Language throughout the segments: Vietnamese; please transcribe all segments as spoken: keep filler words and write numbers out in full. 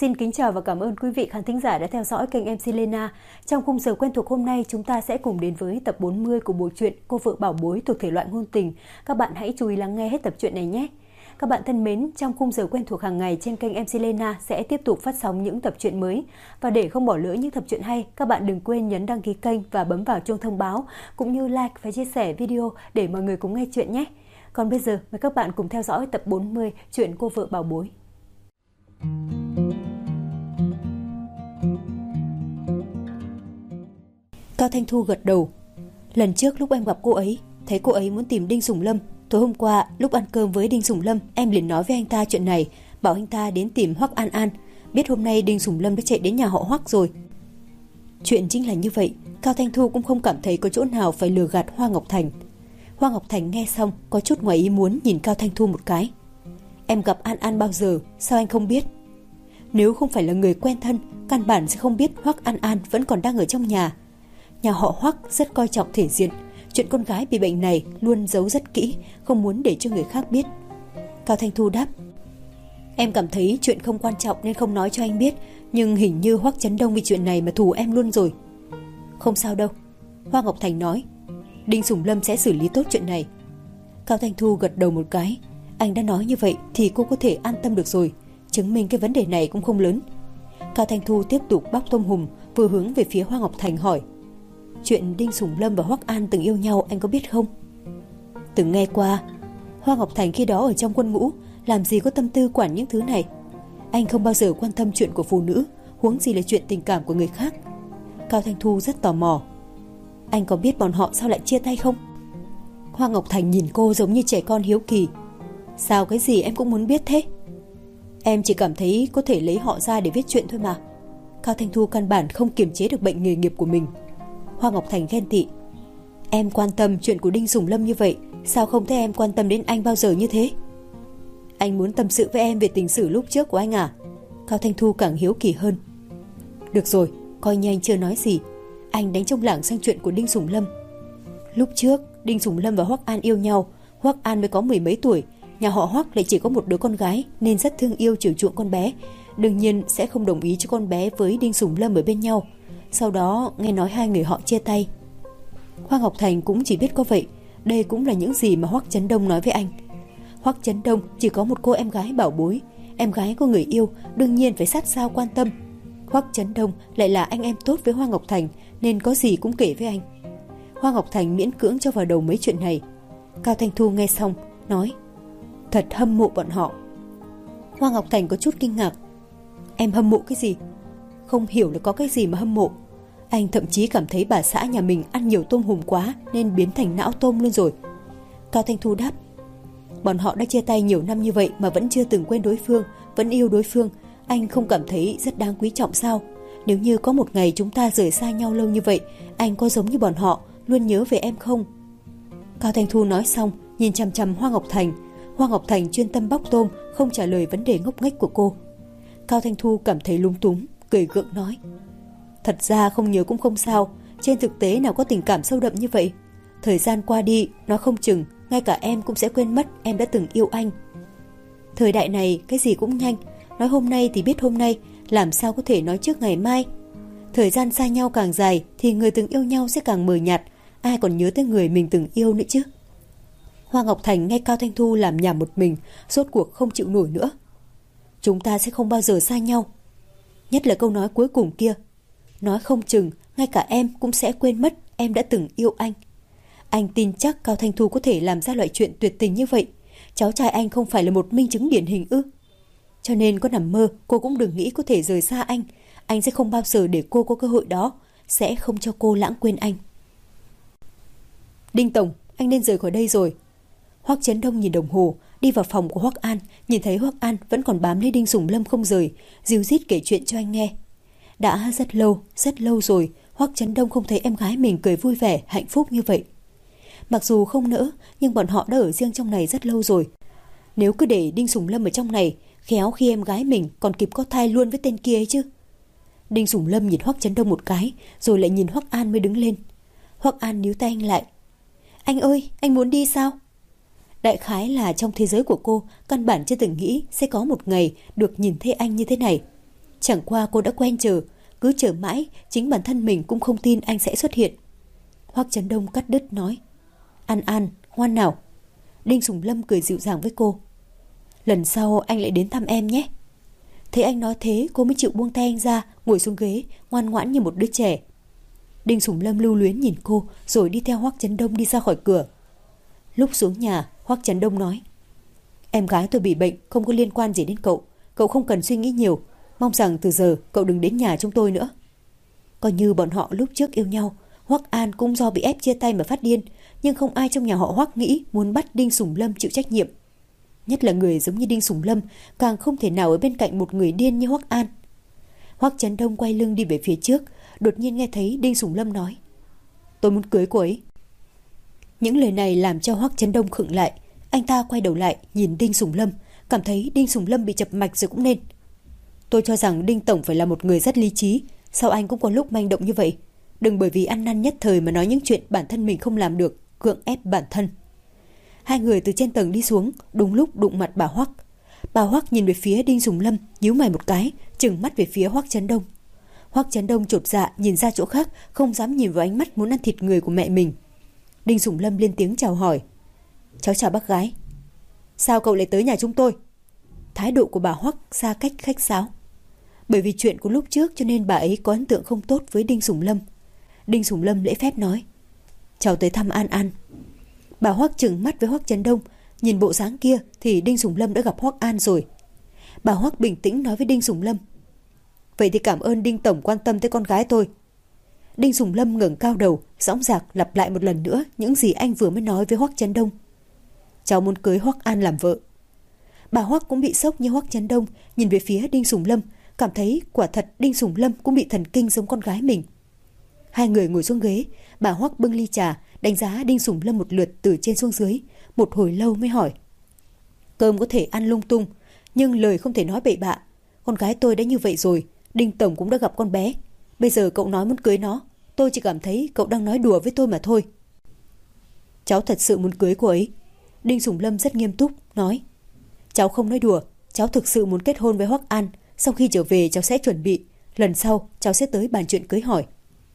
Xin kính chào và cảm ơn quý vị khán thính giả đã theo dõi kênh em xê Lena. Trong khung giờ quen thuộc hôm nay, chúng ta sẽ cùng đến với tập bốn mươi của bộ truyện Cô vợ bảo bối thuộc thể loại ngôn tình. Các bạn hãy chú ý lắng nghe hết tập truyện này nhé. Các bạn thân mến, trong khung giờ quen thuộc hàng ngày trên kênh em xê Lena sẽ tiếp tục phát sóng những tập truyện mới. Và để không bỏ lỡ những tập truyện hay, các bạn đừng quên nhấn đăng ký kênh và bấm vào chuông thông báo, cũng như like và chia sẻ video để mọi người cùng nghe chuyện nhé. Còn bây giờ, mời các bạn cùng theo dõi tập bốn mươi truyện Cô vợ bảo bối. Cao Thanh Thu gật đầu. Lần trước lúc em gặp cô ấy, thấy cô ấy muốn tìm Đinh Sủng Lâm. Tối hôm qua lúc ăn cơm với Đinh Sủng Lâm, em liền nói với anh ta chuyện này, bảo anh ta đến tìm Hoắc An An. Biết hôm nay Đinh Sủng Lâm đã chạy đến nhà họ Hoắc rồi. Chuyện chính là như vậy. Cao Thanh Thu cũng không cảm thấy có chỗ nào phải lừa gạt Hoa Ngọc Thành. Hoa Ngọc Thành nghe xong có chút ngoài ý muốn nhìn Cao Thanh Thu một cái. Em gặp An An bao giờ, sao anh không biết? Nếu không phải là người quen thân, căn bản sẽ không biết Hoắc An An vẫn còn đang ở trong nhà. Nhà họ Hoắc rất coi trọng thể diện, chuyện con gái bị bệnh này luôn giấu rất kỹ, không muốn để cho người khác biết. Cao Thanh Thu đáp, em cảm thấy chuyện không quan trọng nên không nói cho anh biết, nhưng hình như Hoắc Chấn Đông vì chuyện này mà thù em luôn rồi. Không sao đâu, Hoa Ngọc Thành nói, Đinh Sủng Lâm sẽ xử lý tốt chuyện này. Cao Thanh Thu gật đầu một cái, anh đã nói như vậy thì cô có thể an tâm được rồi, chứng minh cái vấn đề này cũng không lớn. Cao Thanh Thu tiếp tục bóc tôm hùm, vừa hướng về phía Hoa Ngọc Thành hỏi, chuyện Đinh Sủng Lâm và Hoắc An từng yêu nhau anh có biết không? Từng nghe qua. Hoa Ngọc Thành khi đó ở trong quân ngũ, làm gì có tâm tư quản những thứ này. Anh không bao giờ quan tâm chuyện của phụ nữ, huống gì là chuyện tình cảm của người khác. Cao Thanh Thu rất tò mò, anh có biết bọn họ sao lại chia tay không? Hoa Ngọc Thành nhìn cô giống như trẻ con hiếu kỳ. Sao cái gì em cũng muốn biết thế? Em chỉ cảm thấy có thể lấy họ ra để viết chuyện thôi mà. Cao Thanh Thu căn bản không kiềm chế được bệnh nghề nghiệp của mình. Hoa Ngọc Thành ghen tị, em quan tâm chuyện của Đinh Sủng Lâm như vậy, sao không thấy em quan tâm đến anh bao giờ như thế? Anh muốn tâm sự với em về tình sử lúc trước của anh à? Cao Thanh Thu càng hiếu kỳ hơn. Được rồi, coi như anh chưa nói gì. Anh đánh trống lảng sang chuyện của Đinh Sủng Lâm. Lúc trước Đinh Sủng Lâm và Hoắc An yêu nhau. Hoắc An mới có mười mấy tuổi, nhà họ Hoắc lại chỉ có một đứa con gái nên rất thương yêu chiều chuộng con bé, đương nhiên sẽ không đồng ý cho con bé với Đinh Sủng Lâm ở bên nhau. Sau đó nghe nói hai người họ chia tay. Hoa Ngọc Thành cũng chỉ biết có vậy. Đây cũng là những gì mà Hoắc Chấn Đông nói với anh. Hoắc Chấn Đông chỉ có một cô em gái bảo bối, em gái có người yêu, đương nhiên phải sát sao quan tâm. Hoắc Chấn Đông lại là anh em tốt với Hoa Ngọc Thành, nên có gì cũng kể với anh. Hoa Ngọc Thành miễn cưỡng cho vào đầu mấy chuyện này. Cao Thanh Thu nghe xong nói, thật hâm mộ bọn họ. Hoa Ngọc Thành có chút kinh ngạc, em hâm mộ cái gì? Không hiểu là có cái gì mà hâm mộ. Anh thậm chí cảm thấy bà xã nhà mình ăn nhiều tôm hùm quá nên biến thành não tôm luôn rồi. Cao Thanh Thu đáp, bọn họ đã chia tay nhiều năm như vậy mà vẫn chưa từng quên đối phương, vẫn yêu đối phương. Anh không cảm thấy rất đáng quý trọng sao? Nếu như có một ngày chúng ta rời xa nhau lâu như vậy, anh có giống như bọn họ luôn nhớ về em không? Cao Thanh Thu nói xong nhìn chằm chằm Hoa Ngọc Thành. Hoa Ngọc Thành chuyên tâm bóc tôm, không trả lời vấn đề ngốc nghếch của cô. Cao Thanh Thu cảm thấy lúng túng, cười gượng nói, thật ra không nhớ cũng không sao, trên thực tế nào có tình cảm sâu đậm như vậy. Thời gian qua đi, nó không chừng ngay cả em cũng sẽ quên mất em đã từng yêu anh. Thời đại này cái gì cũng nhanh, nói hôm nay thì biết hôm nay, làm sao có thể nói trước ngày mai. Thời gian xa nhau càng dài thì người từng yêu nhau sẽ càng mờ nhạt, ai còn nhớ tới người mình từng yêu nữa chứ. Hoa Ngọc Thành nghe Cao Thanh Thu làm nhảm một mình, rốt cuộc không chịu nổi nữa. Chúng ta sẽ không bao giờ xa nhau. Nhất là câu nói cuối cùng kia, nói không chừng ngay cả em cũng sẽ quên mất em đã từng yêu anh. Anh tin chắc Cao Thanh Thu có thể làm ra loại chuyện tuyệt tình như vậy. Cháu trai anh không phải là một minh chứng điển hình ư? Cho nên có nằm mơ cô cũng đừng nghĩ có thể rời xa anh. Anh sẽ không bao giờ để cô có cơ hội đó, sẽ không cho cô lãng quên anh. Đinh Tổng, anh nên rời khỏi đây rồi. Hoắc Chấn Đông nhìn đồng hồ, đi vào phòng của Hoắc An, nhìn thấy Hoắc An vẫn còn bám lấy Đinh Sủng Lâm không rời, ríu rít kể chuyện cho anh nghe. Đã rất lâu, rất lâu rồi, Hoắc Chấn Đông không thấy em gái mình cười vui vẻ, hạnh phúc như vậy. Mặc dù không nỡ, nhưng bọn họ đã ở riêng trong này rất lâu rồi. Nếu cứ để Đinh Sủng Lâm ở trong này, khéo khi em gái mình còn kịp có thai luôn với tên kia ấy chứ. Đinh Sủng Lâm nhìn Hoắc Chấn Đông một cái, rồi lại nhìn Hoắc An mới đứng lên. Hoắc An níu tay anh lại. Anh ơi, anh muốn đi sao? Đại khái là trong thế giới của cô, căn bản chưa từng nghĩ sẽ có một ngày được nhìn thấy anh như thế này. Chẳng qua cô đã quen chờ, cứ chờ mãi, chính bản thân mình cũng không tin anh sẽ xuất hiện. Hoắc Chấn Đông cắt đứt nói: An An, ngoan nào. Đinh Sủng Lâm cười dịu dàng với cô: Lần sau anh lại đến thăm em nhé. Thấy anh nói thế, cô mới chịu buông tay anh ra, ngồi xuống ghế, ngoan ngoãn như một đứa trẻ. Đinh Sủng Lâm lưu luyến nhìn cô, rồi đi theo Hoắc Chấn Đông đi ra khỏi cửa. Lúc xuống nhà, Hoắc Chấn Đông nói: Em gái tôi bị bệnh, không có liên quan gì đến cậu. Cậu không cần suy nghĩ nhiều. Mong rằng từ giờ cậu đừng đến nhà chúng tôi nữa. Coi như bọn họ lúc trước yêu nhau, Hoắc An cũng do bị ép chia tay mà phát điên, nhưng không ai trong nhà họ Hoắc nghĩ muốn bắt Đinh Sủng Lâm chịu trách nhiệm. Nhất là người giống như Đinh Sủng Lâm càng không thể nào ở bên cạnh một người điên như Hoắc An. Hoắc Chấn Đông quay lưng đi về phía trước, đột nhiên nghe thấy Đinh Sủng Lâm nói: Tôi muốn cưới cô ấy. Những lời này làm cho Hoắc Chấn Đông khựng lại. Anh ta quay đầu lại nhìn Đinh Sủng Lâm, cảm thấy Đinh Sủng Lâm bị chập mạch rồi cũng nên. Tôi cho rằng Đinh Tổng phải là một người rất lý trí, sao anh cũng có lúc manh động như vậy? Đừng bởi vì ăn năn nhất thời mà nói những chuyện bản thân mình không làm được, cưỡng ép bản thân. Hai người từ trên tầng đi xuống, đúng lúc đụng mặt bà Hoắc. Bà Hoắc nhìn về phía Đinh Sủng Lâm, nhíu mày một cái, trừng mắt về phía Hoắc Chấn Đông. Hoắc Chấn Đông chột dạ nhìn ra chỗ khác, không dám nhìn vào ánh mắt muốn ăn thịt người của mẹ mình. Đinh Sủng Lâm lên tiếng chào hỏi: Cháu chào bác gái. Sao cậu lại tới nhà chúng tôi? Thái độ của bà Hoắc xa cách khách sáo. Bởi vì chuyện của lúc trước cho nên bà ấy có ấn tượng không tốt với Đinh Sủng Lâm. Đinh Sủng Lâm lễ phép nói: Cháu tới thăm An An. Bà Hoắc trừng mắt với Hoắc Chấn Đông, nhìn bộ dáng kia thì Đinh Sủng Lâm đã gặp Hoắc An rồi. Bà Hoắc bình tĩnh nói với Đinh Sủng Lâm: Vậy thì cảm ơn Đinh Tổng quan tâm tới con gái tôi. Đinh Sủng Lâm ngẩng cao đầu, dõng dạc lặp lại một lần nữa những gì anh vừa mới nói với Hoắc Chấn Đông. Cháu muốn cưới Hoắc An làm vợ. Bà Hoắc cũng bị sốc như Hoắc Chấn Đông, nhìn về phía Đinh Sủng Lâm, cảm thấy quả thật Đinh Sủng Lâm cũng bị thần kinh giống con gái mình. Hai người ngồi xuống ghế, bà Hoắc bưng ly trà, đánh giá Đinh Sủng Lâm một lượt từ trên xuống dưới, một hồi lâu mới hỏi: Cơm có thể ăn lung tung, nhưng lời không thể nói bậy bạ. Con gái tôi đã như vậy rồi, Đinh Tổng cũng đã gặp con bé. Bây giờ cậu nói muốn cưới nó, tôi chỉ cảm thấy cậu đang nói đùa với tôi mà thôi. Cháu thật sự muốn cưới cô ấy. Đinh Sủng Lâm rất nghiêm túc, nói: Cháu không nói đùa, cháu thực sự muốn kết hôn với Hoắc An. Sau khi trở về cháu sẽ chuẩn bị, lần sau cháu sẽ tới bàn chuyện cưới hỏi.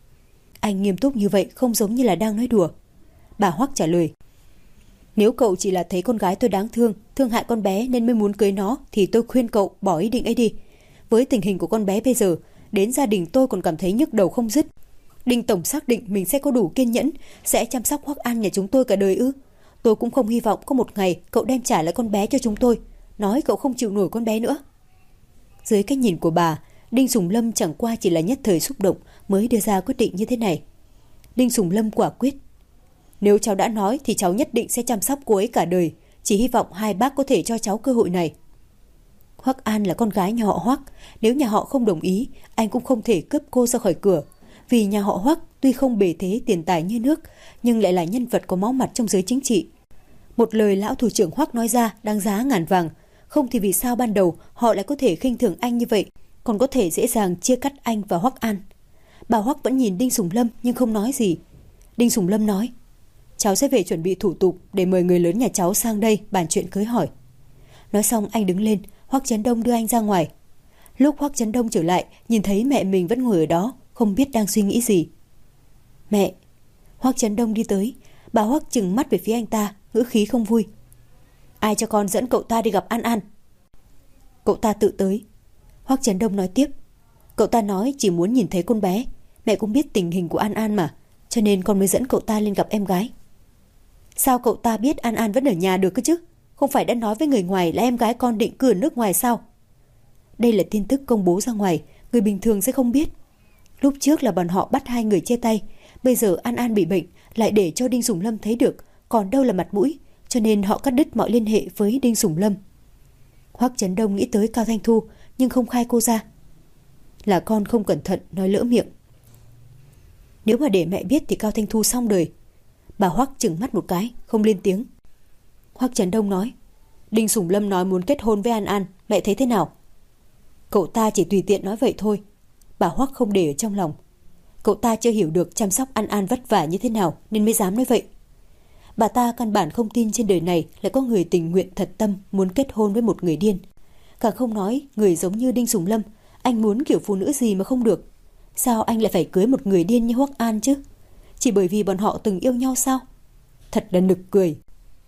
Anh nghiêm túc như vậy không giống như là đang nói đùa. Bà Hoắc trả lời: Nếu cậu chỉ là thấy con gái tôi đáng thương, thương hại con bé nên mới muốn cưới nó, thì tôi khuyên cậu bỏ ý định ấy đi. Với tình hình của con bé bây giờ, đến gia đình tôi còn cảm thấy nhức đầu không dứt. Đinh Tổng xác định mình sẽ có đủ kiên nhẫn, sẽ chăm sóc Hoắc An nhà chúng tôi cả đời ư? Tôi cũng không hy vọng có một ngày cậu đem trả lại con bé cho chúng tôi, nói cậu không chịu nổi con bé nữa. Dưới cái nhìn của bà, Đinh Sủng Lâm chẳng qua chỉ là nhất thời xúc động mới đưa ra quyết định như thế này. Đinh Sủng Lâm quả quyết: Nếu cháu đã nói thì cháu nhất định sẽ chăm sóc cô ấy cả đời, chỉ hy vọng hai bác có thể cho cháu cơ hội này. Hoắc An là con gái nhà họ Hoắc, nếu nhà họ không đồng ý, anh cũng không thể cướp cô ra khỏi cửa. Vì nhà họ Hoắc tuy không bề thế tiền tài như nước, nhưng lại là nhân vật có máu mặt trong giới chính trị. Một lời lão thủ trưởng Hoắc nói ra đáng giá ngàn vàng, không thì vì sao ban đầu họ lại có thể khinh thường anh như vậy, còn có thể dễ dàng chia cắt anh và Hoắc An. Bà Hoắc vẫn nhìn Đinh Sủng Lâm nhưng không nói gì. Đinh Sủng Lâm nói: Cháu sẽ về chuẩn bị thủ tục để mời người lớn nhà cháu sang đây bàn chuyện cưới hỏi. Nói xong anh đứng lên, Hoắc Chấn Đông đưa anh ra ngoài. Lúc Hoắc Chấn Đông trở lại, nhìn thấy mẹ mình vẫn ngồi ở đó, không biết đang suy nghĩ gì. Mẹ. Hoắc Chấn Đông đi tới, bà Hoắc trừng mắt về phía anh ta, ngữ khí không vui. Ai cho con dẫn cậu ta đi gặp An An? Cậu ta tự tới. Hoắc Chấn Đông nói tiếp: Cậu ta nói chỉ muốn nhìn thấy con bé. Mẹ cũng biết tình hình của An An mà, cho nên con mới dẫn cậu ta lên gặp em gái. Sao cậu ta biết An An vẫn ở nhà được cơ chứ? Không phải đã nói với người ngoài là em gái con định cư ở nước ngoài sao? Đây là tin tức công bố ra ngoài, người bình thường sẽ không biết. Lúc trước là bọn họ bắt hai người chia tay, bây giờ An An bị bệnh, lại để cho Đinh Sủng Lâm thấy được, còn đâu là mặt mũi, cho nên họ cắt đứt mọi liên hệ với Đinh Sủng Lâm. Hoắc Chấn Đông nghĩ tới Cao Thanh Thu, nhưng không khai cô ra. Là con không cẩn thận nói lỡ miệng. Nếu mà để mẹ biết thì Cao Thanh Thu xong đời. Bà Hoắc trừng mắt một cái, không lên tiếng. Hoắc Chấn Đông nói: Đinh Sủng Lâm nói muốn kết hôn với An An, mẹ thấy thế nào? Cậu ta chỉ tùy tiện nói vậy thôi. Bà Hoắc không để ở trong lòng. Cậu ta chưa hiểu được chăm sóc An An vất vả như thế nào nên mới dám nói vậy. Bà ta căn bản không tin trên đời này lại có người tình nguyện thật tâm muốn kết hôn với một người điên. Càng không nói người giống như Đinh Sủng Lâm, Anh muốn kiểu phụ nữ gì mà không được? Sao anh lại phải cưới một người điên như Hoắc An chứ? Chỉ bởi vì bọn họ từng yêu nhau sao? Thật là nực cười.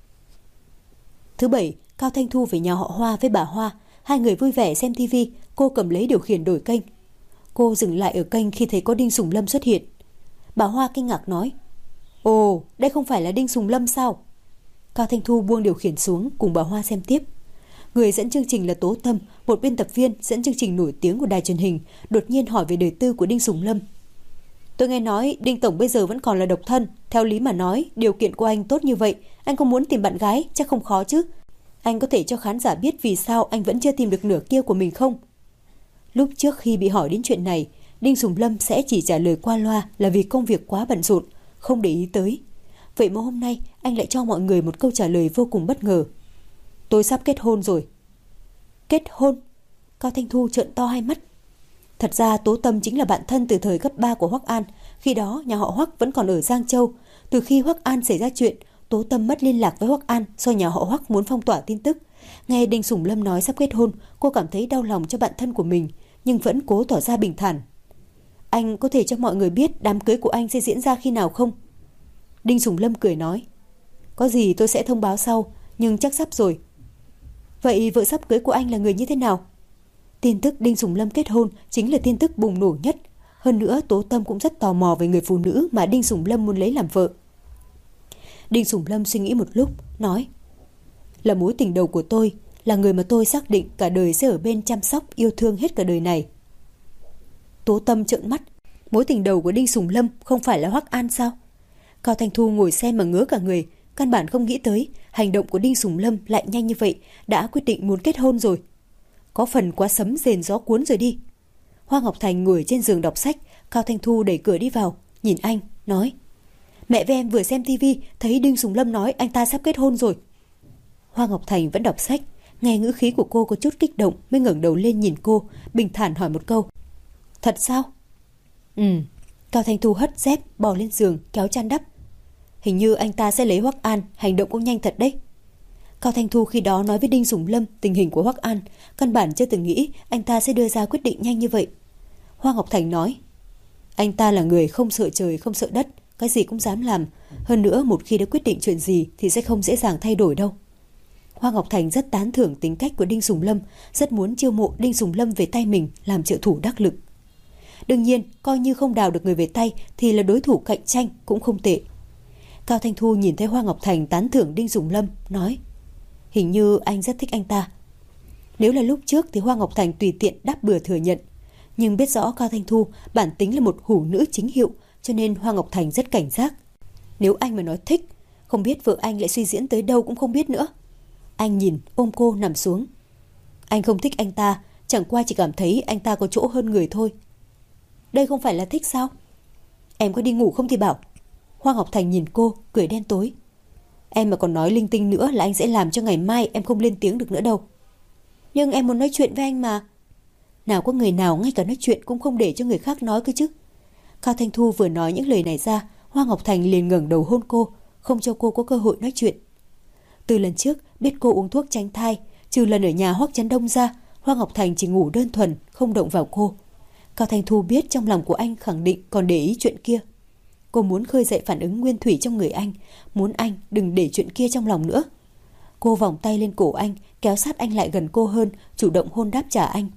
Thứ bảy, Cao Thanh Thu về nhà họ Hoa với bà Hoa. Hai người vui vẻ xem tivi. Cô cầm lấy điều khiển đổi kênh. Cô dừng lại ở kênh khi thấy có Đinh Sùng Lâm xuất hiện. Bà Hoa kinh ngạc nói: Ồ, đây không phải là Đinh Sùng Lâm sao? Cao Thanh Thu buông điều khiển xuống cùng bà Hoa xem tiếp. Người dẫn chương trình là Tố Tâm, một biên tập viên dẫn chương trình nổi tiếng của đài truyền hình, đột nhiên hỏi về đời tư của Đinh Sùng Lâm. Tôi nghe nói Đinh Tổng bây giờ vẫn còn là độc thân. Theo lý mà nói, điều kiện của anh tốt như vậy, anh có muốn tìm bạn gái chắc không khó chứ. Anh có thể cho khán giả biết vì sao anh vẫn chưa tìm được nửa kia của mình không? Lúc trước khi bị hỏi đến chuyện này, Đinh Sùng Lâm sẽ chỉ trả lời qua loa là vì công việc quá bận rộn, không để ý tới. Vậy mà hôm nay anh lại cho mọi người một câu trả lời vô cùng bất ngờ. Tôi sắp kết hôn rồi. Kết hôn? Cao Thanh Thu trợn to hai mắt. Thật ra Tố Tâm chính là bạn thân từ thời cấp ba của Hoắc An. Khi đó nhà họ Hoắc vẫn còn ở Giang Châu. Từ khi Hoắc An xảy ra chuyện, Tố Tâm mất liên lạc với Hoắc An do nhà họ Hoắc muốn phong tỏa tin tức. Nghe Đinh Sùng Lâm nói sắp kết hôn, cô cảm thấy đau lòng cho bạn thân của mình, nhưng vẫn cố tỏ ra bình thản. Anh có thể cho mọi người biết đám cưới của anh sẽ diễn ra khi nào không? Đinh Sùng Lâm cười nói: Có gì tôi sẽ thông báo sau, nhưng chắc sắp rồi. Vậy vợ sắp cưới của anh là người như thế nào? Tin tức Đinh Sùng Lâm kết hôn chính là tin tức bùng nổ nhất. Hơn nữa Tố Tâm cũng rất tò mò về người phụ nữ mà Đinh Sùng Lâm muốn lấy làm vợ. Đinh Sùng Lâm suy nghĩ một lúc, nói: Là mối tình đầu của tôi, là người mà tôi xác định cả đời sẽ ở bên chăm sóc, yêu thương hết cả đời này. Tố Tâm trợn mắt. Mối tình đầu của Đinh Sùng Lâm không phải là Hoắc An sao? Cao Thanh Thu ngồi xem mà ngớ cả người, căn bản không nghĩ tới hành động của Đinh Sùng Lâm lại nhanh như vậy, đã quyết định muốn kết hôn rồi. Có phần quá sấm rền gió cuốn rồi đi. Hoa Ngọc Thành ngồi trên giường đọc sách. Cao Thanh Thu đẩy cửa đi vào, nhìn anh, nói: Mẹ với em vừa xem tivi thấy Đinh Sùng Lâm nói anh ta sắp kết hôn rồi. Hoa Ngọc Thành vẫn đọc sách, nghe ngữ khí của cô có chút kích động mới ngẩng đầu lên nhìn cô, bình thản hỏi một câu: Thật sao? Ừ. Cao Thanh Thu hất dép, bò lên giường, kéo chăn đắp. Hình như anh ta sẽ lấy Hoắc An, hành động cũng nhanh thật đấy. Cao Thanh Thu khi đó nói với Đinh Sùng Lâm tình hình của Hoắc An, căn bản chưa từng nghĩ anh ta sẽ đưa ra quyết định nhanh như vậy. Hoa Ngọc Thành nói: Anh ta là người không sợ trời không sợ đất, cái gì cũng dám làm. Hơn nữa một khi đã quyết định chuyện gì thì sẽ không dễ dàng thay đổi đâu. Hoa Ngọc Thành rất tán thưởng tính cách của Đinh Sùng Lâm, rất muốn chiêu mộ Đinh Sùng Lâm về tay mình làm trợ thủ đắc lực. Đương nhiên, coi như không đào được người về tay thì là đối thủ cạnh tranh cũng không tệ. Cao Thanh Thu nhìn thấy Hoa Ngọc Thành tán thưởng Đinh Sùng Lâm, nói: Hình như anh rất thích anh ta. Nếu là lúc trước thì Hoa Ngọc Thành tùy tiện đáp bừa thừa nhận, nhưng biết rõ Cao Thanh Thu bản tính là một hủ nữ chính hiệu, cho nên Hoa Ngọc Thành rất cảnh giác. Nếu anh mà nói thích, không biết vợ anh lại suy diễn tới đâu cũng không biết nữa. Anh nhìn, ôm cô nằm xuống. Anh không thích anh ta, chẳng qua chỉ cảm thấy anh ta có chỗ hơn người thôi. Đây không phải là thích sao? Em có đi ngủ không thì bảo. Hoa Ngọc Thành nhìn cô, cười đen tối. Em mà còn nói linh tinh nữa là anh sẽ làm cho ngày mai em không lên tiếng được nữa đâu. Nhưng em muốn nói chuyện với anh mà. Nào có người nào ngay cả nói chuyện cũng không để cho người khác nói cơ chứ. Cao Thanh Thu vừa nói những lời này ra, Hoa Ngọc Thành liền ngẩng đầu hôn cô, không cho cô có cơ hội nói chuyện. Từ lần trước biết cô uống thuốc tránh thai, trừ lần ở nhà Hoắc Chấn Đông ra, Hoa Ngọc Thành chỉ ngủ đơn thuần, không động vào cô. Cao Thanh Thu biết trong lòng của anh khẳng định còn để ý chuyện kia. Cô muốn khơi dậy phản ứng nguyên thủy trong người anh, muốn anh đừng để chuyện kia trong lòng nữa. Cô vòng tay lên cổ anh, kéo sát anh lại gần cô hơn, chủ động hôn đáp trả anh.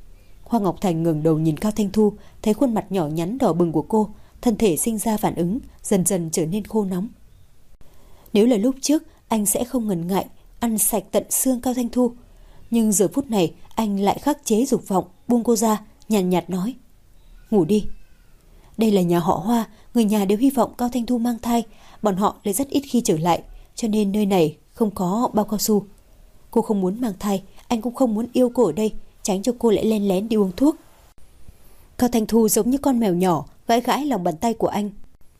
Hoa Ngọc Thành ngẩng đầu nhìn Cao Thanh Thu, thấy khuôn mặt nhỏ nhắn đỏ bừng của cô, thân thể sinh ra phản ứng, dần dần trở nên khô nóng. Nếu là lúc trước, anh sẽ không ngần ngại ăn sạch tận xương Cao Thanh Thu, nhưng giờ phút này anh lại khắc chế dục vọng, buông cô ra, nhàn nhạt, nhạt nói: Ngủ đi. Đây là nhà họ Hoa, người nhà đều hy vọng Cao Thanh Thu mang thai, bọn họ lại rất ít khi trở lại, cho nên nơi này không có bao cao su. Cô không muốn mang thai, anh cũng không muốn yêu cô ở đây, tránh cho cô lại len lén đi uống thuốc. Cao Thanh Thu giống như con mèo nhỏ, gãi gãi lòng bàn tay của anh.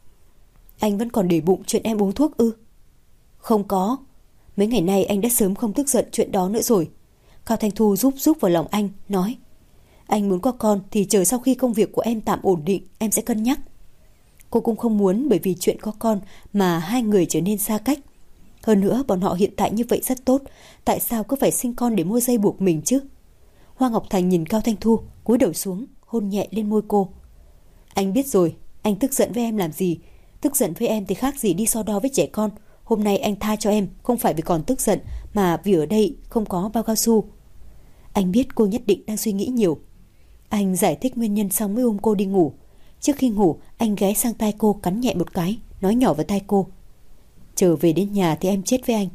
Anh vẫn còn để bụng chuyện em uống thuốc ư? Không có. Mấy ngày nay anh đã sớm không tức giận chuyện đó nữa rồi. Cao Thanh Thu rúc rúc vào lòng anh, nói: Anh muốn có con thì chờ sau khi công việc của em tạm ổn định, em sẽ cân nhắc. Cô cũng không muốn bởi vì chuyện có con mà hai người trở nên xa cách. Hơn nữa bọn họ hiện tại như vậy rất tốt, tại sao cứ phải sinh con để mua dây buộc mình chứ? Hoa Ngọc Thành nhìn Cao Thanh Thu, cúi đầu xuống, hôn nhẹ lên môi cô. Anh biết rồi, anh tức giận với em làm gì? Tức giận với em thì khác gì đi so đo với trẻ con. Hôm nay anh tha cho em, không phải vì còn tức giận, mà vì ở đây không có bao cao su. Anh biết cô nhất định đang suy nghĩ nhiều. Anh giải thích nguyên nhân xong mới ôm cô đi ngủ. Trước khi ngủ, anh ghé sang tai cô cắn nhẹ một cái, nói nhỏ vào tai cô. Trở về đến nhà thì em chết với anh.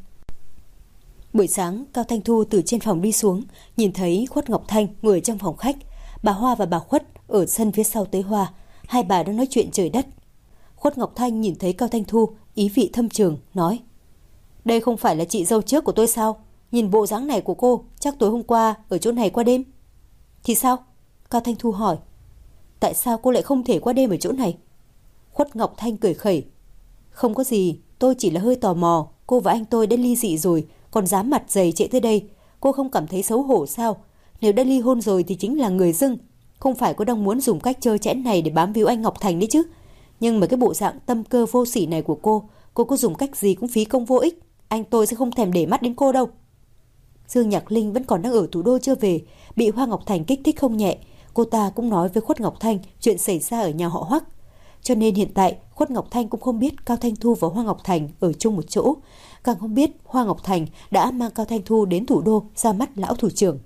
Buổi sáng, Cao Thanh Thu từ trên phòng đi xuống, nhìn thấy Khuất Ngọc Thanh ngồi trong phòng khách. Bà Hoa và bà Khuất ở sân phía sau tới Hoa. Hai bà đang nói chuyện trời đất. Khuất Ngọc Thanh nhìn thấy Cao Thanh Thu, ý vị thâm trường, nói. Đây không phải là chị dâu trước của tôi sao? Nhìn bộ dáng này của cô, chắc tối hôm qua ở chỗ này qua đêm. Thì sao? Cao Thanh Thu hỏi. Tại sao cô lại không thể qua đêm ở chỗ này? Khuất Ngọc Thanh cười khẩy. Không có gì, tôi chỉ là hơi tò mò. Cô và anh tôi đã ly dị rồi, còn dám mặt dày chạy tới đây. Cô không cảm thấy xấu hổ sao? Nếu đã ly hôn rồi thì chính là người dưng. Không phải cô đang muốn dùng cách trơ trẽn này để bám víu anh Ngọc Thành đấy chứ. Nhưng mà cái bộ dạng tâm cơ vô sỉ này của cô, cô có dùng cách gì cũng phí công vô ích. Anh tôi sẽ không thèm để mắt đến cô đâu. Dương Nhạc Linh vẫn còn đang ở thủ đô chưa về, bị Hoa Ngọc Thành kích thích không nhẹ. Cô ta cũng nói với Khuất Ngọc Thanh chuyện xảy ra ở nhà họ Hoắc. Cho nên hiện tại Khuất Ngọc Thanh cũng không biết Cao Thanh Thu và Hoa Ngọc Thành ở chung một chỗ, càng không biết Hoa Ngọc Thành đã mang Cao Thanh Thu đến thủ đô ra mắt lão thủ trưởng.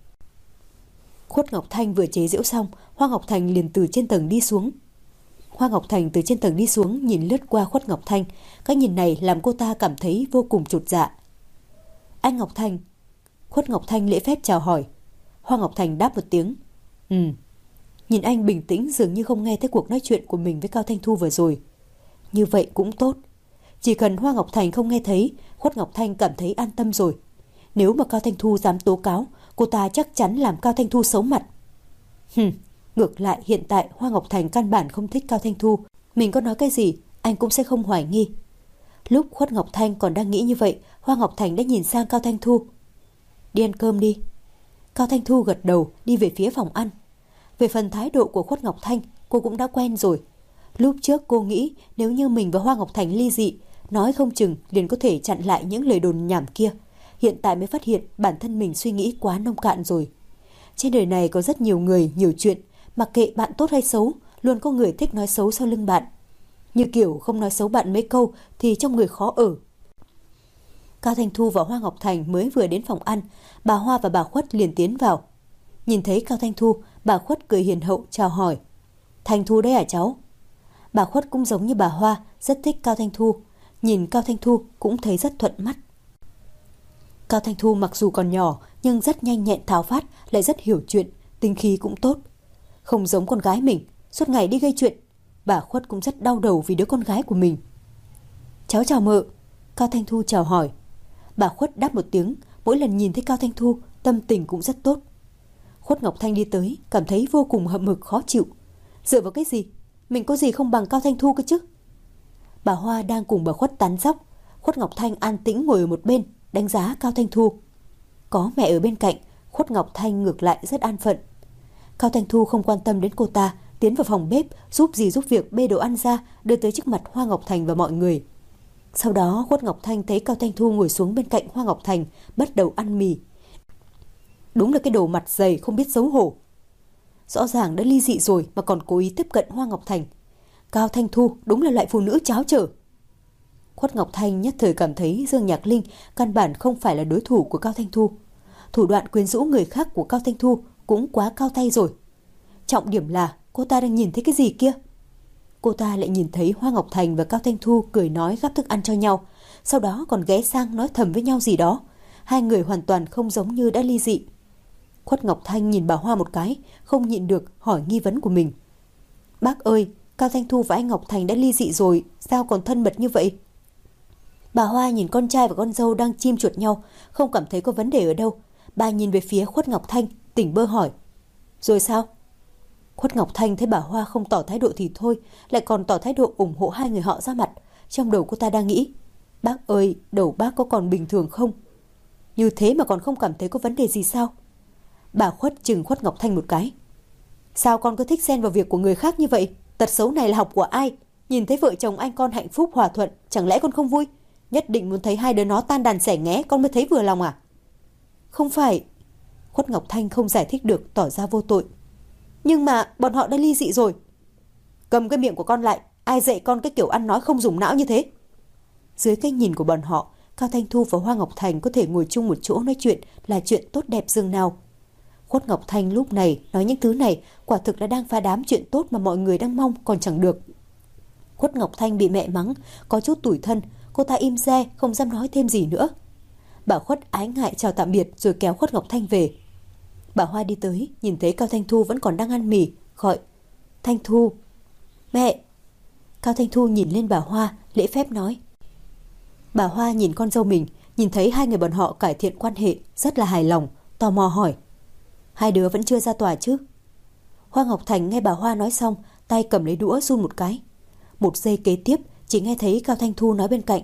Khuất Ngọc Thanh vừa chế giễu xong, Hoa Ngọc Thành liền từ trên tầng đi xuống. Hoa Ngọc Thành từ trên tầng đi xuống nhìn lướt qua Khuất Ngọc Thanh, cái nhìn này làm cô ta cảm thấy vô cùng chột dạ. Anh Ngọc Thành. Khuất Ngọc Thanh lễ phép chào hỏi. Hoa Ngọc Thành đáp một tiếng. Ừ. Nhìn anh bình tĩnh dường như không nghe thấy cuộc nói chuyện của mình với Cao Thanh Thu vừa rồi. Như vậy cũng tốt. Chỉ cần Hoa Ngọc Thành không nghe thấy, Khuất Ngọc Thanh cảm thấy an tâm rồi. Nếu mà Cao Thanh Thu dám tố cáo, cô ta chắc chắn làm Cao Thanh Thu xấu mặt. Hừm, ngược lại hiện tại Hoa Ngọc Thành căn bản không thích Cao Thanh Thu. Mình có nói cái gì, anh cũng sẽ không hoài nghi. Lúc Khuất Ngọc Thanh còn đang nghĩ như vậy, Hoa Ngọc Thành đã nhìn sang Cao Thanh Thu. Đi ăn cơm đi. Cao Thanh Thu gật đầu đi về phía phòng ăn. Về phần thái độ của Khuất Ngọc Thanh, cô cũng đã quen rồi. Lúc trước cô nghĩ nếu như mình và Hoa Ngọc Thành ly dị, nói không chừng liền có thể chặn lại những lời đồn nhảm kia. Hiện tại mới phát hiện bản thân mình suy nghĩ quá nông cạn rồi. Trên đời này có rất nhiều người, nhiều chuyện, mặc kệ bạn tốt hay xấu, luôn có người thích nói xấu sau lưng bạn. Như kiểu không nói xấu bạn mấy câu thì trong người khó ở. Cao Thanh Thu và Hoa Ngọc Thành mới vừa đến phòng ăn, bà Hoa và bà Khuất liền tiến vào. Nhìn thấy Cao Thanh Thu, bà Khuất cười hiền hậu chào hỏi. Thanh Thu đấy à cháu? Bà Khuất cũng giống như bà Hoa, rất thích Cao Thanh Thu. Nhìn Cao Thanh Thu cũng thấy rất thuận mắt. Cao Thanh Thu mặc dù còn nhỏ nhưng rất nhanh nhẹn tháo phát, lại rất hiểu chuyện, tính khí cũng tốt. Không giống con gái mình, suốt ngày đi gây chuyện. Bà Khuất cũng rất đau đầu vì đứa con gái của mình. Cháu chào mợ. Cao Thanh Thu chào hỏi. Bà Khuất đáp một tiếng, mỗi lần nhìn thấy Cao Thanh Thu, tâm tình cũng rất tốt. Khuất Ngọc Thanh đi tới, cảm thấy vô cùng hậm hực khó chịu. Dựa vào cái gì? Mình có gì không bằng Cao Thanh Thu cơ chứ? Bà Hoa đang cùng bà Khuất tán dóc. Khuất Ngọc Thanh an tĩnh ngồi ở một bên, đánh giá Cao Thanh Thu. Có mẹ ở bên cạnh, Khuất Ngọc Thanh ngược lại rất an phận. Cao Thanh Thu không quan tâm đến cô ta, tiến vào phòng bếp, giúp gì giúp việc bê đồ ăn ra, đưa tới trước mặt Hoa Ngọc Thành và mọi người. Sau đó Khuất Ngọc Thanh thấy Cao Thanh Thu ngồi xuống bên cạnh Hoa Ngọc Thành, bắt đầu ăn mì. Đúng là cái đồ mặt dày không biết xấu hổ. Rõ ràng đã ly dị rồi mà còn cố ý tiếp cận Hoa Ngọc Thành. Cao Thanh Thu đúng là loại phụ nữ cháo trở. Khuất Ngọc Thanh nhất thời cảm thấy Dương Nhạc Linh căn bản không phải là đối thủ của Cao Thanh Thu. Thủ đoạn quyến rũ người khác của Cao Thanh Thu cũng quá cao tay rồi. Trọng điểm là cô ta đang nhìn thấy cái gì kia? Cô ta lại nhìn thấy Hoa Ngọc Thành và Cao Thanh Thu cười nói gắp thức ăn cho nhau, sau đó còn ghé sang nói thầm với nhau gì đó. Hai người hoàn toàn không giống như đã ly dị. Khuất Ngọc Thanh nhìn bà Hoa một cái, không nhịn được hỏi nghi vấn của mình. Bác ơi, Cao Thanh Thu và anh Ngọc Thành đã ly dị rồi, sao còn thân mật như vậy? Bà Hoa nhìn con trai và con dâu đang chim chuột nhau, không cảm thấy có vấn đề ở đâu. Bà nhìn về phía Khuất Ngọc Thanh, tỉnh bơ hỏi. Rồi sao? Khuất Ngọc Thanh thấy bà Hoa không tỏ thái độ thì thôi, lại còn tỏ thái độ ủng hộ hai người họ ra mặt. Trong đầu cô ta đang nghĩ, bác ơi, đầu bác có còn bình thường không? Như thế mà còn không cảm thấy có vấn đề gì sao? Bà Khuất chừng Khuất Ngọc Thanh một cái. Sao con cứ thích xen vào việc của người khác như vậy? Tật xấu này là học của ai? Nhìn thấy vợ chồng anh con hạnh phúc hòa thuận, chẳng lẽ con không vui? Nhất định muốn thấy hai đứa nó tan đàn xẻ nghé con mới thấy vừa lòng à? Không phải. Khuất Ngọc Thanh không giải thích được, tỏ ra vô tội. Nhưng mà bọn họ đã ly dị rồi. Cầm cái miệng của con lại, ai dạy con cái kiểu ăn nói không dùng não như thế? Dưới cái nhìn của bọn họ, Cao Thanh Thu và Hoa Ngọc Thành có thể ngồi chung một chỗ nói chuyện là chuyện tốt đẹp dường nào. Khuất Ngọc Thanh lúc này nói những thứ này quả thực là đang phá đám chuyện tốt mà mọi người đang mong còn chẳng được. Khuất Ngọc Thanh bị mẹ mắng, có chút tủi thân, cô ta im re không dám nói thêm gì nữa. Bà Khuất ái ngại chào tạm biệt rồi kéo Khuất Ngọc Thanh về. Bà Hoa đi tới, nhìn thấy Cao Thanh Thu vẫn còn đang ăn mì, gọi: Thanh Thu. Mẹ. Cao Thanh Thu nhìn lên bà Hoa, lễ phép nói. Bà Hoa nhìn con dâu mình, nhìn thấy hai người bọn họ cải thiện quan hệ, rất là hài lòng, tò mò hỏi: Hai đứa vẫn chưa ra tòa chứ? Hoa Ngọc Thành nghe bà Hoa nói xong, tay cầm lấy đũa run một cái. Một giây kế tiếp, chỉ nghe thấy Cao Thanh Thu nói bên cạnh: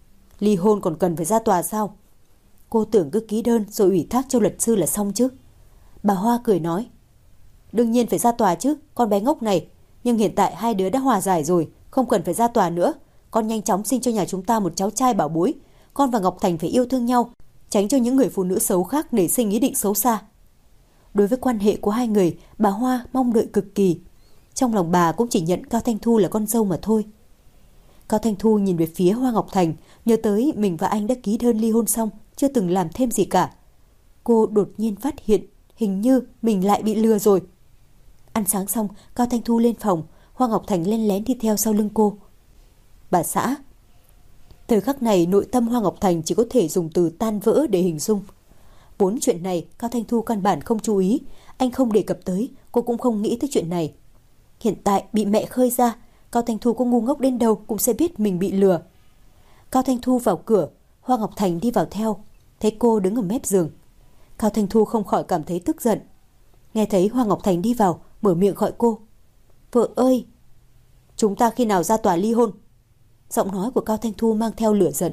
Ly hôn còn cần phải ra tòa sao? Cô tưởng cứ ký đơn rồi ủy thác cho luật sư là xong chứ. Bà Hoa cười nói: Đương nhiên phải ra tòa chứ, con bé ngốc này. Nhưng hiện tại hai đứa đã hòa giải rồi, không cần phải ra tòa nữa. Con nhanh chóng sinh cho nhà chúng ta một cháu trai bảo bối. Con và Ngọc Thành phải yêu thương nhau, tránh cho những người phụ nữ xấu khác nảy sinh ý định xấu xa. Đối với quan hệ của hai người, bà Hoa mong đợi cực kỳ. Trong lòng bà cũng chỉ nhận Cao Thanh Thu là con dâu mà thôi. Cao Thanh Thu nhìn về phía Hoa Ngọc Thành, nhớ tới mình và anh đã ký đơn ly hôn xong, chưa từng làm thêm gì cả. Cô đột nhiên phát hiện hình như mình lại bị lừa rồi. Ăn sáng xong, Cao Thanh Thu lên phòng, Hoa Ngọc Thành len lén đi theo sau lưng cô. Bà xã. Thời khắc này nội tâm Hoa Ngọc Thành chỉ có thể dùng từ tan vỡ để hình dung. Vốn chuyện này Cao Thanh Thu căn bản không chú ý, anh không đề cập tới, cô cũng không nghĩ tới chuyện này. Hiện tại bị mẹ khơi ra, Cao Thanh Thu có ngu ngốc đến đâu cũng sẽ biết mình bị lừa. Cao Thanh Thu vào cửa, Hoa Ngọc Thành đi vào theo, thấy cô đứng ở mép giường. Cao Thanh Thu không khỏi cảm thấy tức giận. Nghe thấy Hoa Ngọc Thành đi vào, mở miệng gọi cô: Vợ ơi. Chúng ta khi nào ra tòa ly hôn? Giọng nói của Cao Thanh Thu mang theo lửa giận.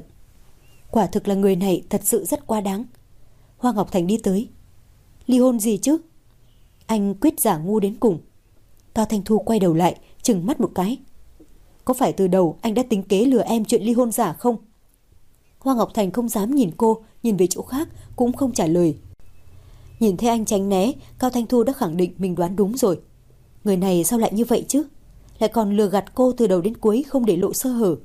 Quả thực là người này thật sự rất quá đáng. Hoa Ngọc Thành đi tới. Ly hôn gì chứ? Anh quyết giả ngu đến cùng. Cao Thanh Thu quay đầu lại, trừng mắt một cái. Có phải từ đầu anh đã tính kế lừa em chuyện ly hôn giả không? Hoa Ngọc Thành không dám nhìn cô, nhìn về chỗ khác cũng không trả lời. Nhìn thấy anh tránh né, Cao Thanh Thu đã khẳng định mình đoán đúng rồi. Người này sao lại như vậy chứ? Lại còn lừa gạt cô từ đầu đến cuối không để lộ sơ hở.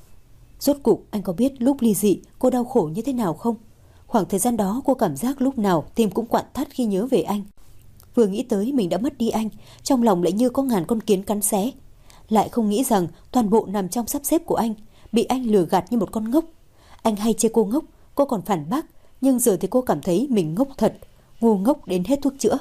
Rốt cục anh có biết lúc ly dị cô đau khổ như thế nào không? Khoảng thời gian đó cô cảm giác lúc nào tim cũng quặn thắt khi nhớ về anh. Vừa nghĩ tới mình đã mất đi anh, trong lòng lại như có ngàn con kiến cắn xé. Lại không nghĩ rằng toàn bộ nằm trong sắp xếp của anh, bị anh lừa gạt như một con ngốc. Anh hay chê cô ngốc, cô còn phản bác, nhưng giờ thì cô cảm thấy mình ngốc thật, ngu ngốc đến hết thuốc chữa.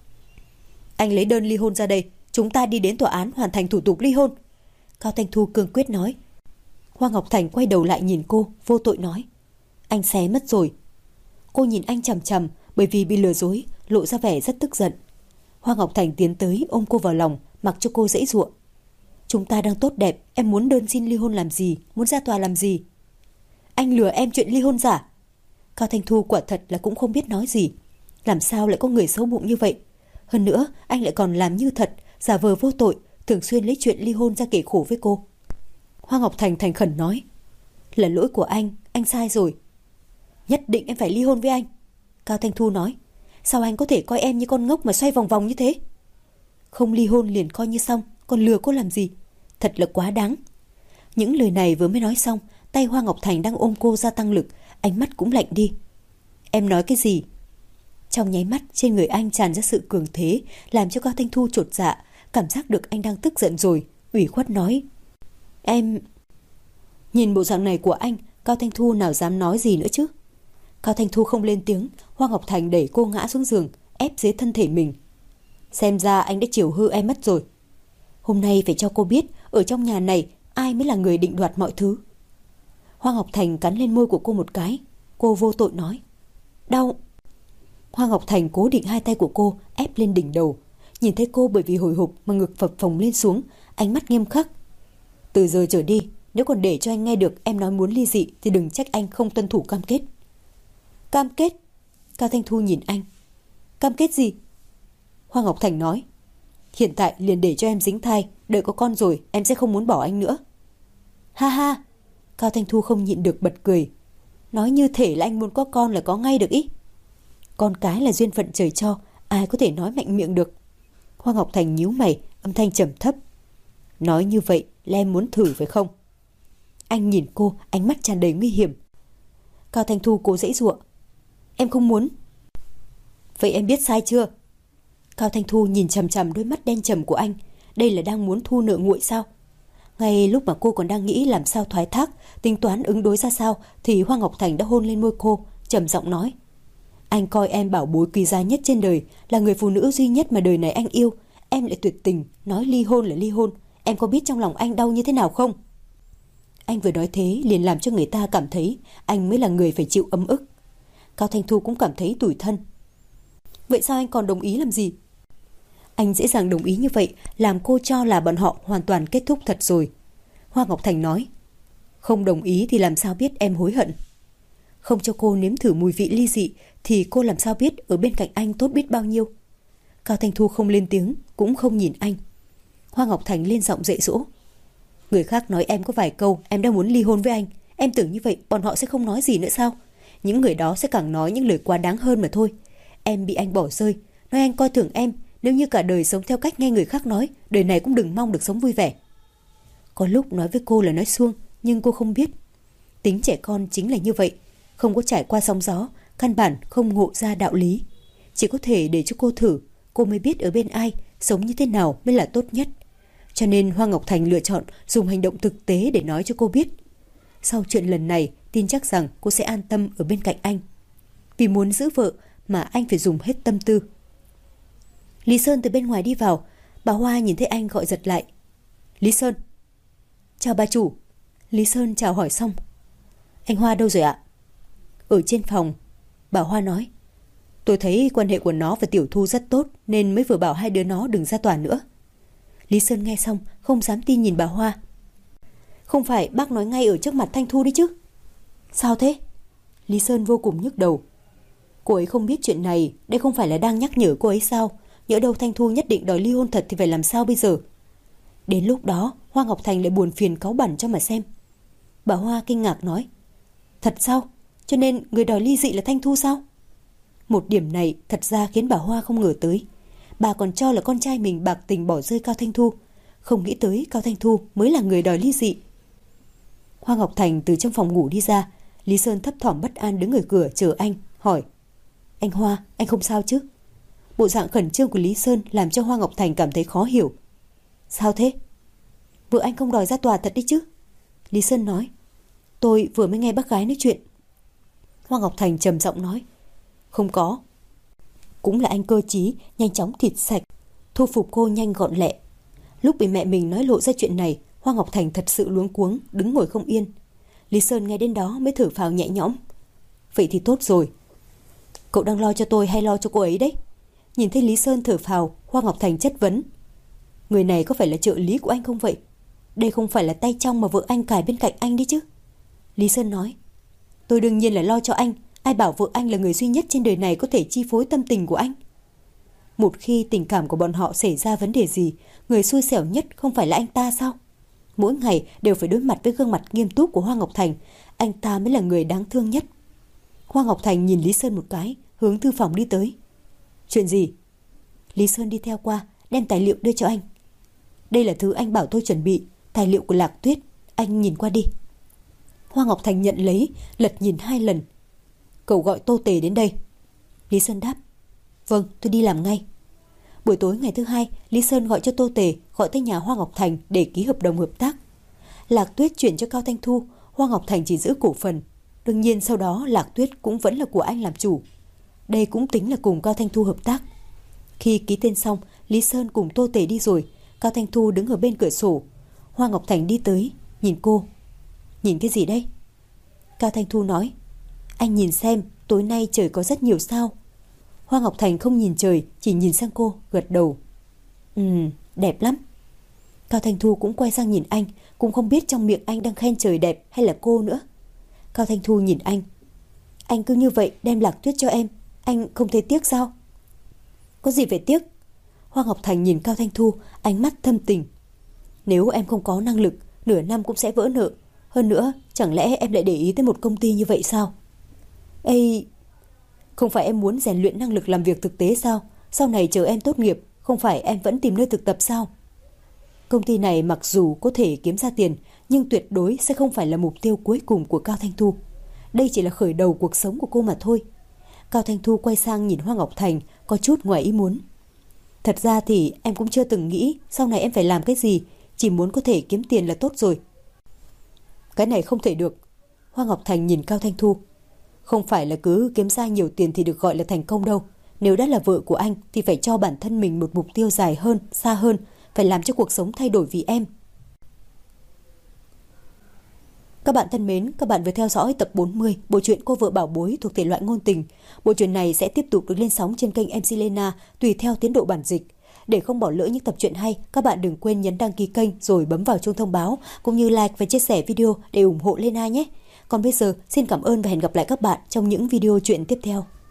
Anh lấy đơn ly hôn ra đây, chúng ta đi đến tòa án hoàn thành thủ tục ly hôn. Cao Thanh Thu cương quyết nói. Hoa Ngọc Thành quay đầu lại nhìn cô, vô tội nói. Anh xé mất rồi. Cô nhìn anh chằm chằm, bởi vì bị lừa dối, lộ ra vẻ rất tức giận. Hoa Ngọc Thành tiến tới ôm cô vào lòng, mặc cho cô giãy giụa. Chúng ta đang tốt đẹp, em muốn đơn xin ly hôn làm gì, muốn ra tòa làm gì? Anh lừa em chuyện ly hôn giả. Cao Thanh Thu quả thật là cũng không biết nói gì. Làm sao lại có người xấu bụng như vậy? Hơn nữa, anh lại còn làm như thật, giả vờ vô tội, thường xuyên lấy chuyện ly hôn ra kể khổ với cô. Hoa Ngọc Thành thành khẩn nói. Là lỗi của anh, anh sai rồi. Nhất định em phải ly hôn với anh. Cao Thanh Thu nói. Sao anh có thể coi em như con ngốc mà xoay vòng vòng như thế? Không ly hôn liền coi như xong, còn lừa cô làm gì? Thật là quá đáng. Những lời này vừa mới nói xong, tay Hoa Ngọc Thành đang ôm cô gia tăng lực, ánh mắt cũng lạnh đi. Em nói cái gì? Trong nháy mắt trên người anh tràn ra sự cường thế, làm cho Cao Thanh Thu chột dạ, cảm giác được anh đang tức giận rồi, ủy khuất nói. Em... Nhìn bộ dạng này của anh, Cao Thanh Thu nào dám nói gì nữa chứ? Cao Thanh Thu không lên tiếng, Hoa Ngọc Thành đẩy cô ngã xuống giường, ép dưới thân thể mình. Xem ra anh đã chiều hư em mất rồi. Hôm nay phải cho cô biết, ở trong nhà này, ai mới là người định đoạt mọi thứ. Hoa Ngọc Thành cắn lên môi của cô một cái. Cô vô tội nói. Đau. Hoa Ngọc Thành cố định hai tay của cô, ép lên đỉnh đầu. Nhìn thấy cô bởi vì hồi hộp mà ngực phập phồng lên xuống, ánh mắt nghiêm khắc. Từ giờ trở đi, nếu còn để cho anh nghe được em nói muốn ly dị thì đừng trách anh không tuân thủ cam kết. Cam kết? Cao Thanh Thu nhìn anh. Cam kết gì? Hoa Ngọc Thành nói. Hiện tại liền để cho em dính thai, đợi có con rồi em sẽ không muốn bỏ anh nữa. Ha ha. Cao Thanh Thu không nhịn được bật cười. Nói như thể là anh muốn có con là có ngay được ý. Con cái là duyên phận trời cho, ai có thể nói mạnh miệng được. Hoa Ngọc Thành nhíu mày, âm thanh trầm thấp. Nói như vậy là em muốn thử phải không? Anh nhìn cô, ánh mắt tràn đầy nguy hiểm. Cao Thanh Thu cố giãy giụa. Em không muốn. Vậy em biết sai chưa? Cao Thanh Thu nhìn chằm chằm đôi mắt đen trầm của anh. Đây là đang muốn thu nợ nguội sao? Ngay lúc mà cô còn đang nghĩ làm sao thoái thác, tính toán ứng đối ra sao, thì Hoa Ngọc Thành đã hôn lên môi cô, trầm giọng nói. Anh coi em bảo bối quý giá nhất trên đời, là người phụ nữ duy nhất mà đời này anh yêu. Em lại tuyệt tình, nói ly hôn là ly hôn. Em có biết trong lòng anh đau như thế nào không? Anh vừa nói thế liền làm cho người ta cảm thấy anh mới là người phải chịu ấm ức. Cao Thanh Thu cũng cảm thấy tủi thân. Vậy sao anh còn đồng ý làm gì? Anh dễ dàng đồng ý như vậy làm cô cho là bọn họ hoàn toàn kết thúc thật rồi. Hoa Ngọc Thành nói. Không đồng ý thì làm sao biết em hối hận? Không cho cô nếm thử mùi vị ly dị thì cô làm sao biết ở bên cạnh anh tốt biết bao nhiêu? Cao Thanh Thu không lên tiếng, cũng không nhìn anh. Hoa Ngọc Thành lên giọng dạy dỗ. Người khác nói em có vài câu em đang muốn ly hôn với anh. Em tưởng như vậy bọn họ sẽ không nói gì nữa sao? Những người đó sẽ càng nói những lời quá đáng hơn mà thôi. Em bị anh bỏ rơi, nói anh coi thường em. Nếu như cả đời sống theo cách nghe người khác nói, đời này cũng đừng mong được sống vui vẻ. Có lúc nói với cô là nói suông, nhưng cô không biết. Tính trẻ con chính là như vậy. Không có trải qua sóng gió, căn bản không ngộ ra đạo lý. Chỉ có thể để cho cô thử, cô mới biết ở bên ai, sống như thế nào mới là tốt nhất. Cho nên Hoa Ngọc Thành lựa chọn dùng hành động thực tế để nói cho cô biết. Sau chuyện lần này, tin chắc rằng cô sẽ an tâm ở bên cạnh anh. Vì muốn giữ vợ mà anh phải dùng hết tâm tư. Lý Sơn từ bên ngoài đi vào, bà Hoa nhìn thấy anh gọi giật lại. Lý Sơn. Chào bà chủ. Lý Sơn chào hỏi xong. Anh Hoa đâu rồi ạ? Ở trên phòng. Bà Hoa nói. Tôi thấy quan hệ của nó và Tiểu Thu rất tốt nên mới vừa bảo hai đứa nó đừng ra tòa nữa. Lý Sơn nghe xong không dám tin nhìn bà Hoa. Không phải bác nói ngay ở trước mặt Thanh Thu đấy chứ? Sao thế? Lý Sơn vô cùng nhức đầu. Cô ấy không biết chuyện này, đây không phải là đang nhắc nhở cô ấy sao? Nhỡ đâu Thanh Thu nhất định đòi ly hôn thật thì phải làm sao bây giờ? Đến lúc đó Hoa Ngọc Thành lại buồn phiền cáu bẳn cho mà xem. Bà Hoa kinh ngạc nói. Thật sao? Cho nên người đòi ly dị là Thanh Thu sao? Một điểm này thật ra khiến bà Hoa không ngờ tới. Bà còn cho là con trai mình bạc tình bỏ rơi Cao Thanh Thu, không nghĩ tới Cao Thanh Thu mới là người đòi ly dị. Hoa Ngọc Thành từ trong phòng ngủ đi ra. Lý Sơn thấp thỏm bất an đứng ở cửa chờ anh, hỏi. Anh Hoa, anh không sao chứ? Bộ dạng khẩn trương của Lý Sơn làm cho Hoa Ngọc Thành cảm thấy khó hiểu. Sao thế? Vợ anh không đòi ra tòa thật đấy chứ? Lý Sơn nói. Tôi vừa mới nghe bác gái nói chuyện. Hoa Ngọc Thành trầm giọng nói. Không có. Cũng là anh cơ trí, nhanh chóng thịt sạch, thu phục cô nhanh gọn lẹ. Lúc bị mẹ mình nói lộ ra chuyện này, Hoa Ngọc Thành thật sự luống cuống, đứng ngồi không yên. Lý Sơn nghe đến đó mới thở phào nhẹ nhõm. Vậy thì tốt rồi. Cậu đang lo cho tôi hay lo cho cô ấy đấy? Nhìn thấy Lý Sơn thở phào, Hoa Ngọc Thành chất vấn. Người này có phải là trợ lý của anh không vậy? Đây không phải là tay trong mà vợ anh cài bên cạnh anh đấy chứ? Lý Sơn nói. Tôi đương nhiên là lo cho anh. Ai bảo vợ anh là người duy nhất trên đời này có thể chi phối tâm tình của anh? Một khi tình cảm của bọn họ xảy ra vấn đề gì, người xui xẻo nhất không phải là anh ta sao? Mỗi ngày đều phải đối mặt với gương mặt nghiêm túc của Hoa Ngọc Thành. Anh ta mới là người đáng thương nhất. Hoa Ngọc Thành nhìn Lý Sơn một cái, hướng thư phòng đi tới. Chuyện gì? Lý Sơn đi theo qua, đem tài liệu đưa cho anh. Đây là thứ anh bảo tôi chuẩn bị, tài liệu của Lạc Tuyết. Anh nhìn qua đi. Hoa Ngọc Thành nhận lấy, lật nhìn hai lần. Cậu gọi Tô Tề đến đây. Lý Sơn đáp. Vâng, tôi đi làm ngay. Buổi tối ngày thứ hai, Lý Sơn gọi cho Tô Tề, gọi tới nhà Hoa Ngọc Thành để ký hợp đồng hợp tác. Lạc Tuyết chuyển cho Cao Thanh Thu, Hoa Ngọc Thành chỉ giữ cổ phần. Đương nhiên sau đó Lạc Tuyết cũng vẫn là của anh làm chủ. Đây cũng tính là cùng Cao Thanh Thu hợp tác. Khi ký tên xong, Lý Sơn cùng Tô Tề đi rồi. Cao Thanh Thu đứng ở bên cửa sổ. Hoa Ngọc Thành đi tới, nhìn cô. Nhìn cái gì đây? Cao Thanh Thu nói. Anh nhìn xem, tối nay trời có rất nhiều sao. Hoa Ngọc Thành không nhìn trời, chỉ nhìn sang cô, gật đầu. Ừ, đẹp lắm. Cao Thanh Thu cũng quay sang nhìn anh, cũng không biết trong miệng anh đang khen trời đẹp hay là cô nữa. Cao Thanh Thu nhìn anh. Anh cứ như vậy đem Lạc Tuyết cho em, anh không thấy tiếc sao? Có gì phải tiếc? Hoa Ngọc Thành nhìn Cao Thanh Thu, ánh mắt thâm tình. Nếu em không có năng lực, nửa năm cũng sẽ vỡ nợ. Hơn nữa, chẳng lẽ em lại để ý tới một công ty như vậy sao? Ê, không phải em muốn rèn luyện năng lực làm việc thực tế sao? Sau này chờ em tốt nghiệp, Không phải em vẫn tìm nơi thực tập sao? Công ty này mặc dù có thể kiếm ra tiền, nhưng tuyệt đối sẽ không phải là mục tiêu cuối cùng của Cao Thanh Thu. Đây chỉ là khởi đầu cuộc sống của cô mà thôi. Cao Thanh Thu quay sang nhìn Hoa Ngọc Thành, có chút ngoài ý muốn. Thật ra thì em cũng chưa từng nghĩ sau này em phải làm cái gì, chỉ muốn có thể kiếm tiền là tốt rồi. Cái này không thể được. Hoa Ngọc Thành nhìn Cao Thanh Thu. Không phải là cứ kiếm ra nhiều tiền thì được gọi là thành công đâu. Nếu đã là vợ của anh thì phải cho bản thân mình một mục tiêu dài hơn, xa hơn, phải làm cho cuộc sống thay đổi vì em. Các bạn thân mến, các bạn vừa theo dõi tập bốn mươi bộ truyện Cô vợ bảo bối thuộc thể loại ngôn tình. Bộ truyện này sẽ tiếp tục được lên sóng trên kênh em xê Lena tùy theo tiến độ bản dịch. Để không bỏ lỡ những tập truyện hay, các bạn đừng quên nhấn đăng ký kênh rồi bấm vào chuông thông báo cũng như like và chia sẻ video để ủng hộ Lena nhé. Còn bây giờ, xin cảm ơn và hẹn gặp lại các bạn trong những video truyện tiếp theo.